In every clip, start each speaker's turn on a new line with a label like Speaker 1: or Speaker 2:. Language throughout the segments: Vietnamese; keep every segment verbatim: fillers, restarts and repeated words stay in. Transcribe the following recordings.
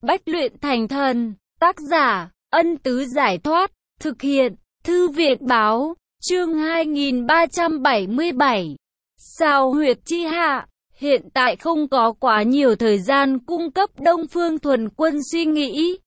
Speaker 1: Bách luyện thành thần, tác giả, Ân Tứ Giải Thoát, thực hiện, Thư Viện Báo, chương hai nghìn ba trăm bảy mươi bảy. Sao huyệt chi hạ, hiện tại không có quá nhiều thời gian cung cấp Đông Phương Thuần Quân suy nghĩ.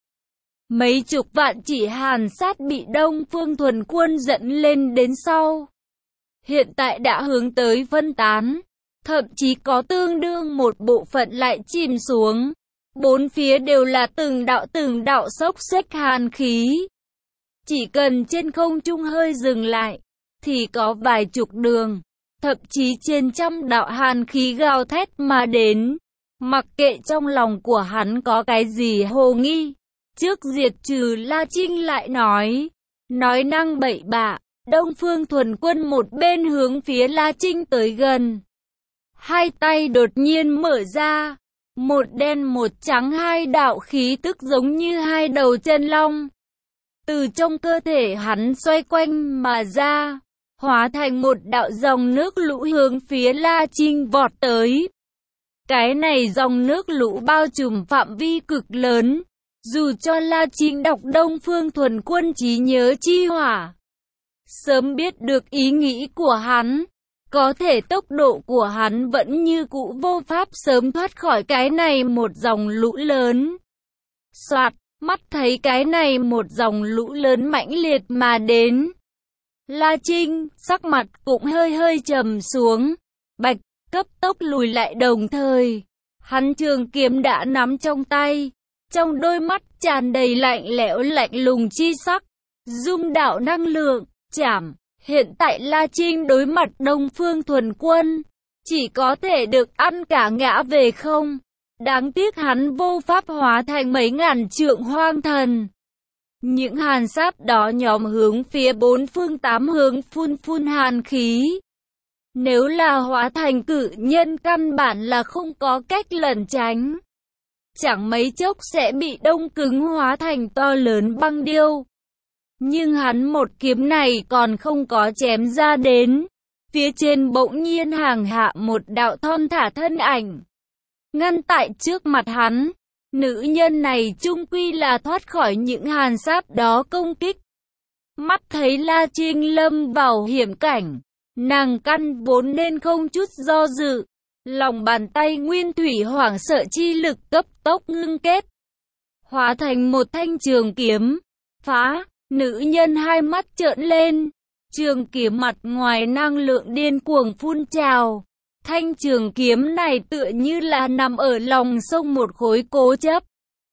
Speaker 1: Mấy chục vạn chỉ hàn sát bị Đông Phương Thuần Quân dẫn lên đến sau. Hiện tại đã hướng tới phân tán, thậm chí có tương đương một bộ phận lại chìm xuống. Bốn phía đều là từng đạo từng đạo xốc xếch hàn khí. Chỉ cần trên không trung hơi dừng lại, thì có vài chục đường, thậm chí trên trăm đạo hàn khí gào thét mà đến. Mặc kệ trong lòng của hắn có cái gì hồ nghi, trước diệt trừ La Trinh lại nói, nói năng bậy bạ. Đông Phương Thuần Quân một bên hướng phía La Trinh tới gần, hai tay đột nhiên mở ra, một đen một trắng hai đạo khí tức giống như hai đầu chân long, từ trong cơ thể hắn xoay quanh mà ra, hóa thành một đạo dòng nước lũ hướng phía La Trinh vọt tới. Cái này dòng nước lũ bao trùm phạm vi cực lớn, dù cho La Trinh đọc Đông Phương Thuần Quân trí nhớ chi hỏa, sớm biết được ý nghĩ của hắn, có thể tốc độ của hắn vẫn như cũ vô pháp sớm thoát khỏi cái này một dòng lũ lớn. Soạt, mắt thấy cái này một dòng lũ lớn mãnh liệt mà đến, La Trinh, sắc mặt cũng hơi hơi trầm xuống, bạch, cấp tốc lùi lại đồng thời. Hắn trường kiếm đã nắm trong tay, trong đôi mắt tràn đầy lạnh lẽo lạnh lùng chi sắc, dung đạo năng lượng, chảm. Hiện tại La Trinh đối mặt Đông Phương Thuần Quân, chỉ có thể được ăn cả ngã về không. Đáng tiếc hắn vô pháp hóa thành mấy ngàn trượng hoang thần. Những hàn sát đó nhóm hướng phía bốn phương tám hướng phun phun hàn khí. Nếu là hóa thành cự nhân căn bản là không có cách lẩn tránh. Chẳng mấy chốc sẽ bị đông cứng hóa thành to lớn băng điêu. Nhưng hắn một kiếm này còn không có chém ra đến. Phía trên bỗng nhiên hàng hạ một đạo thon thả thân ảnh, ngăn tại trước mặt hắn. Nữ nhân này chung quy là thoát khỏi những hàn sát đó công kích. Mắt thấy La Trinh lâm vào hiểm cảnh, nàng căn vốn nên không chút do dự. Lòng bàn tay nguyên thủy hoảng sợ chi lực cấp tốc ngưng kết, hóa thành một thanh trường kiếm. Phá! Nữ nhân hai mắt trợn lên, trường kiếm mặt ngoài năng lượng điên cuồng phun trào. Thanh trường kiếm này tựa như là nằm ở lòng sông một khối cố chấp,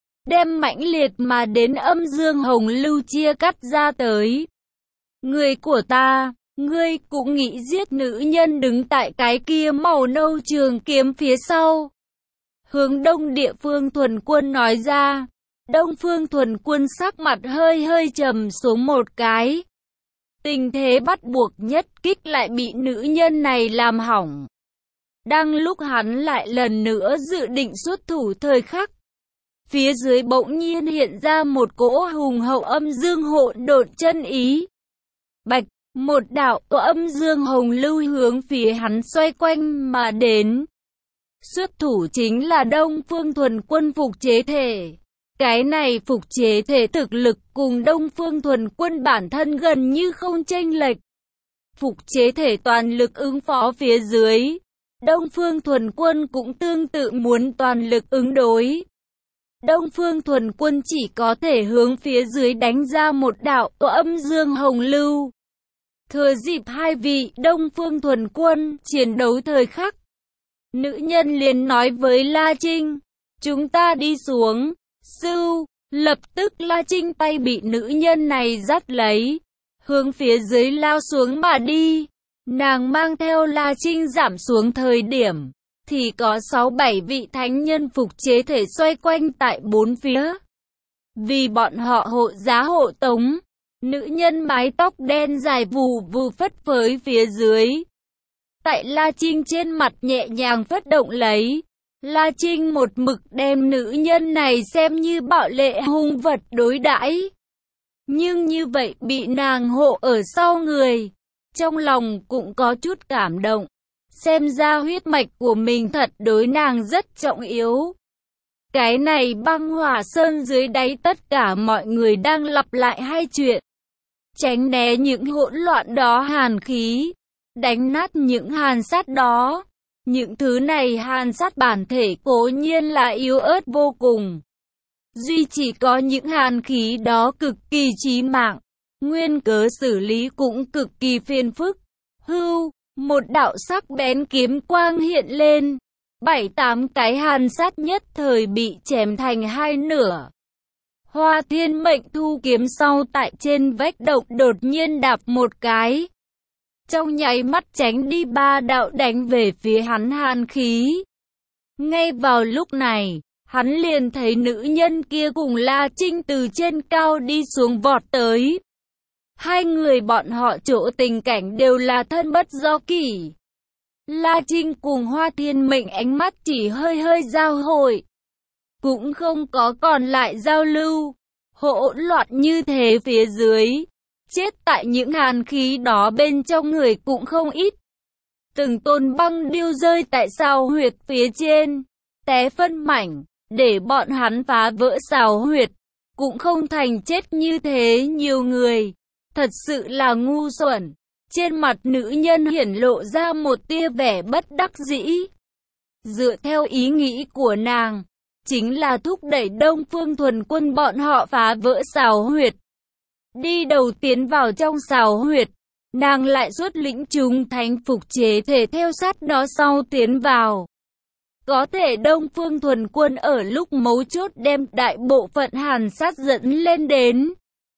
Speaker 1: đem mãnh liệt mà đến âm dương hồng lưu chia cắt ra tới. Người của ta, ngươi cũng nghĩ giết nữ nhân đứng tại cái kia màu nâu trường kiếm phía sau. Hướng đông địa phương Thuần Quân nói ra. Đông Phương Thuần Quân sắc mặt hơi hơi trầm xuống một cái. Tình thế bắt buộc nhất kích lại bị nữ nhân này làm hỏng. Đang lúc hắn lại lần nữa dự định xuất thủ thời khắc, phía dưới bỗng nhiên hiện ra một cỗ hùng hậu âm dương hỗn độn chân ý. Bạch, một đạo âm dương hồng lưu hướng phía hắn xoay quanh mà đến. Xuất thủ chính là Đông Phương Thuần Quân phục chế thể. Cái này phục chế thể thực lực cùng Đông Phương Thuần Quân bản thân gần như không chênh lệch. Phục chế thể toàn lực ứng phó phía dưới, Đông Phương Thuần Quân cũng tương tự muốn toàn lực ứng đối. Đông Phương Thuần Quân chỉ có thể hướng phía dưới đánh ra một đạo âm dương hồng lưu. Thừa dịp hai vị Đông Phương Thuần Quân chiến đấu thời khắc, nữ nhân liền nói với La Trinh, chúng ta đi xuống. Sưu, lập tức La Trinh tay bị nữ nhân này dắt lấy, hướng phía dưới lao xuống mà đi. Nàng mang theo La Trinh giảm xuống thời điểm, thì có sáu bảy vị thánh nhân phục chế thể xoay quanh tại bốn phía. Vì bọn họ hộ giá hộ tống, nữ nhân mái tóc đen dài vù vù phất phới phía dưới. Tại La Trinh trên mặt nhẹ nhàng phất động lấy. La Trinh một mực đem nữ nhân này xem như bạo lệ hung vật đối đãi. Nhưng như vậy bị nàng hộ ở sau người, trong lòng cũng có chút cảm động. Xem ra huyết mạch của mình thật đối nàng rất trọng yếu. Cái này băng hỏa sơn dưới đáy tất cả mọi người đang lặp lại hai chuyện. Tránh né những hỗn loạn đó hàn khí, đánh nát những hàn sát đó. Những thứ này hàn sát bản thể cố nhiên là yếu ớt vô cùng. Duy chỉ có những hàn khí đó cực kỳ chí mạng, nguyên cớ xử lý cũng cực kỳ phiền phức. Hưu, một đạo sắc bén kiếm quang hiện lên, bảy tám cái hàn sát nhất thời bị chém thành hai nửa. Hoa Thiên Mệnh thu kiếm sau tại trên vách động đột nhiên đạp một cái, trong nháy mắt tránh đi ba đạo đánh về phía hắn hàn khí. Ngay vào lúc này, hắn liền thấy nữ nhân kia cùng La Trinh từ trên cao đi xuống vọt tới. Hai người bọn họ chỗ tình cảnh đều là thân bất do kỷ. La Trinh cùng Hoa Thiên Mệnh ánh mắt chỉ hơi hơi giao hội, cũng không có còn lại giao lưu. Hỗn loạn như thế phía dưới, chết tại những hàn khí đó bên trong người cũng không ít. Từng tôn băng điêu rơi tại sào huyệt phía trên, té phân mảnh, để bọn hắn phá vỡ sào huyệt, cũng không thành chết như thế nhiều người. Thật sự là ngu xuẩn. Trên mặt nữ nhân hiển lộ ra một tia vẻ bất đắc dĩ. Dựa theo ý nghĩ của nàng, chính là thúc đẩy Đông Phương Thuần Quân bọn họ phá vỡ sào huyệt. Đi đầu tiến vào trong sào huyệt, nàng lại xuất lĩnh chúng thánh phục chế thể theo sát đó sau tiến vào. Có thể Đông Phương Thuần Quân ở lúc mấu chốt đem đại bộ phận hàn sát dẫn lên đến,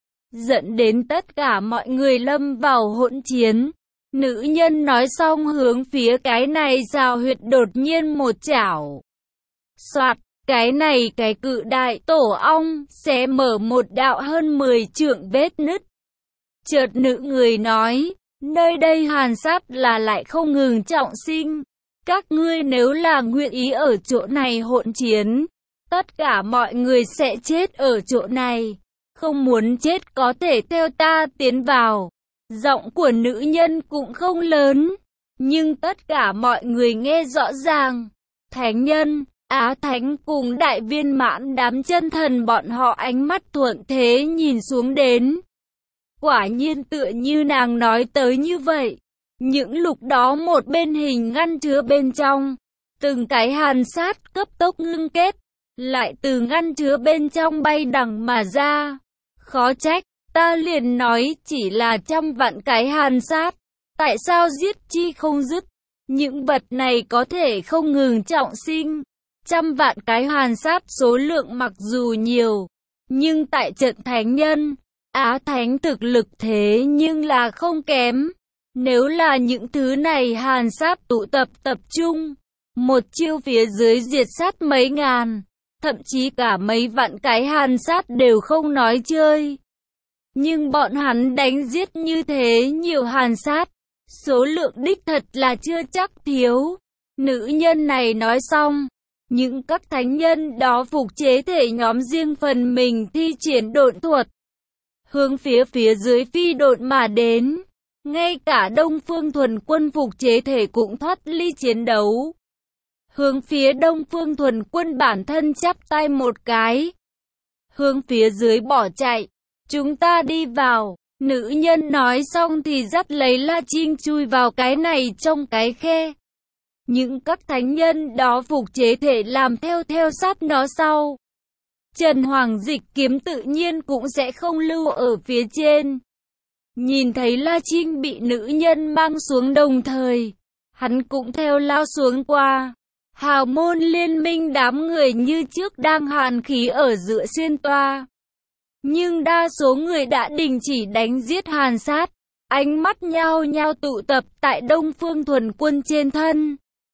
Speaker 1: dẫn đến tất cả mọi người lâm vào hỗn chiến. Nữ nhân nói xong hướng phía cái này sào huyệt đột nhiên một chảo. Soạt, cái này cái cự đại tổ ong sẽ mở một đạo hơn mười trượng vết nứt. Chợt nữ người nói, nơi đây hàn sát là lại không ngừng trọng sinh. Các ngươi nếu là nguyện ý ở chỗ này hỗn chiến, tất cả mọi người sẽ chết ở chỗ này. Không muốn chết có thể theo ta tiến vào. Giọng của nữ nhân cũng không lớn, nhưng tất cả mọi người nghe rõ ràng. Thánh nhân, Á Thánh cùng đại viên mãn đám chân thần bọn họ ánh mắt thuận thế nhìn xuống đến. Quả nhiên tựa như nàng nói tới như vậy. Những lục đó một bên hình ngăn chứa bên trong, từng cái hàn sát cấp tốc ngưng kết, lại từ ngăn chứa bên trong bay đằng mà ra. Khó trách, ta liền nói chỉ là trăm vạn cái hàn sát, tại sao giết chi không dứt? Những vật này có thể không ngừng trọng sinh. Trăm vạn cái hàn sát số lượng mặc dù nhiều, nhưng tại trận thánh nhân, Á Thánh thực lực thế nhưng là không kém. Nếu là những thứ này hàn sát tụ tập tập trung, một chiêu phía dưới diệt sát mấy ngàn, thậm chí cả mấy vạn cái hàn sát đều không nói chơi. Nhưng bọn hắn đánh giết như thế nhiều hàn sát, số lượng đích thật là chưa chắc thiếu. Nữ nhân này nói xong, những các thánh nhân đó phục chế thể nhóm riêng phần mình thi triển độn thuật, hướng phía phía dưới phi độn mà đến. Ngay cả Đông Phương Thuần Quân phục chế thể cũng thoát ly chiến đấu, hướng phía Đông Phương Thuần Quân bản thân chắp tay một cái, hướng phía dưới bỏ chạy. Chúng ta đi vào. Nữ nhân nói xong thì dắt lấy La Trinh chui vào cái này trong cái khe. Những các thánh nhân đó phục chế thể làm theo theo sát nó sau. Trần Hoàng Dịch kiếm tự nhiên cũng sẽ không lưu ở phía trên. Nhìn thấy La Trinh bị nữ nhân mang xuống đồng thời, hắn cũng theo lao xuống qua. Hào môn liên minh đám người như trước đang hàn khí ở giữa xuyên toa. Nhưng đa số người đã đình chỉ đánh giết hàn sát, ánh mắt nhao nhao tụ tập tại Đông Phương Thuần Quân trên thân.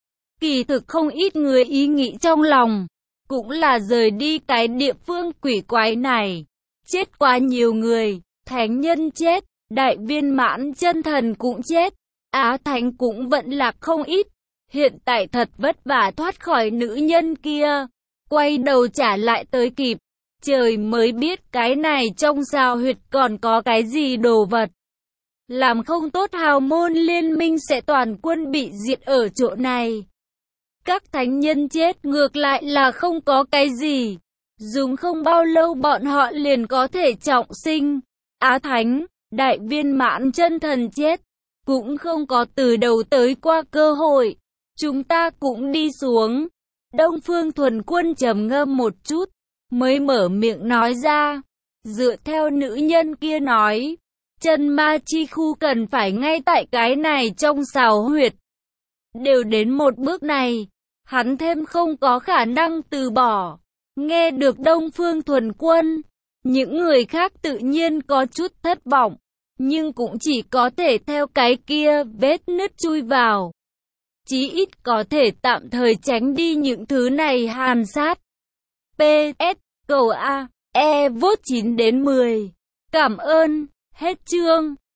Speaker 1: Kỳ thực không ít người ý nghĩ trong lòng, cũng là rời đi cái địa phương quỷ quái này. Chết quá nhiều người, thánh nhân chết, đại viên mãn chân thần cũng chết, Á Thánh cũng vẫn lạc không ít. Hiện tại thật vất vả thoát khỏi nữ nhân kia, quay đầu trả lại tới kịp. Trời mới biết cái này trong sao huyệt còn có cái gì đồ vật. Làm không tốt hào môn liên minh sẽ toàn quân bị diệt ở chỗ này. Các thánh nhân chết ngược lại là không có cái gì. Dùng không bao lâu bọn họ liền có thể trọng sinh. Á Thánh, đại viên mãn chân thần chết, cũng không có từ đầu tới qua cơ hội. Chúng ta cũng đi xuống. Đông Phương Thuần Quân trầm ngâm một chút, mới mở miệng nói ra. Dựa theo nữ nhân kia nói, chân ma chi khu cần phải ngay tại cái này trong xào huyệt. Đều đến một bước này, hắn thêm không có khả năng từ bỏ. Nghe được Đông Phương Thuần Quân, những người khác tự nhiên có chút thất vọng, nhưng cũng chỉ có thể theo cái kia vết nứt chui vào. Chí ít có thể tạm thời tránh đi những thứ này hàn sát. pê ét cầu A, E vote chín đến mười. Cảm ơn, hết chương.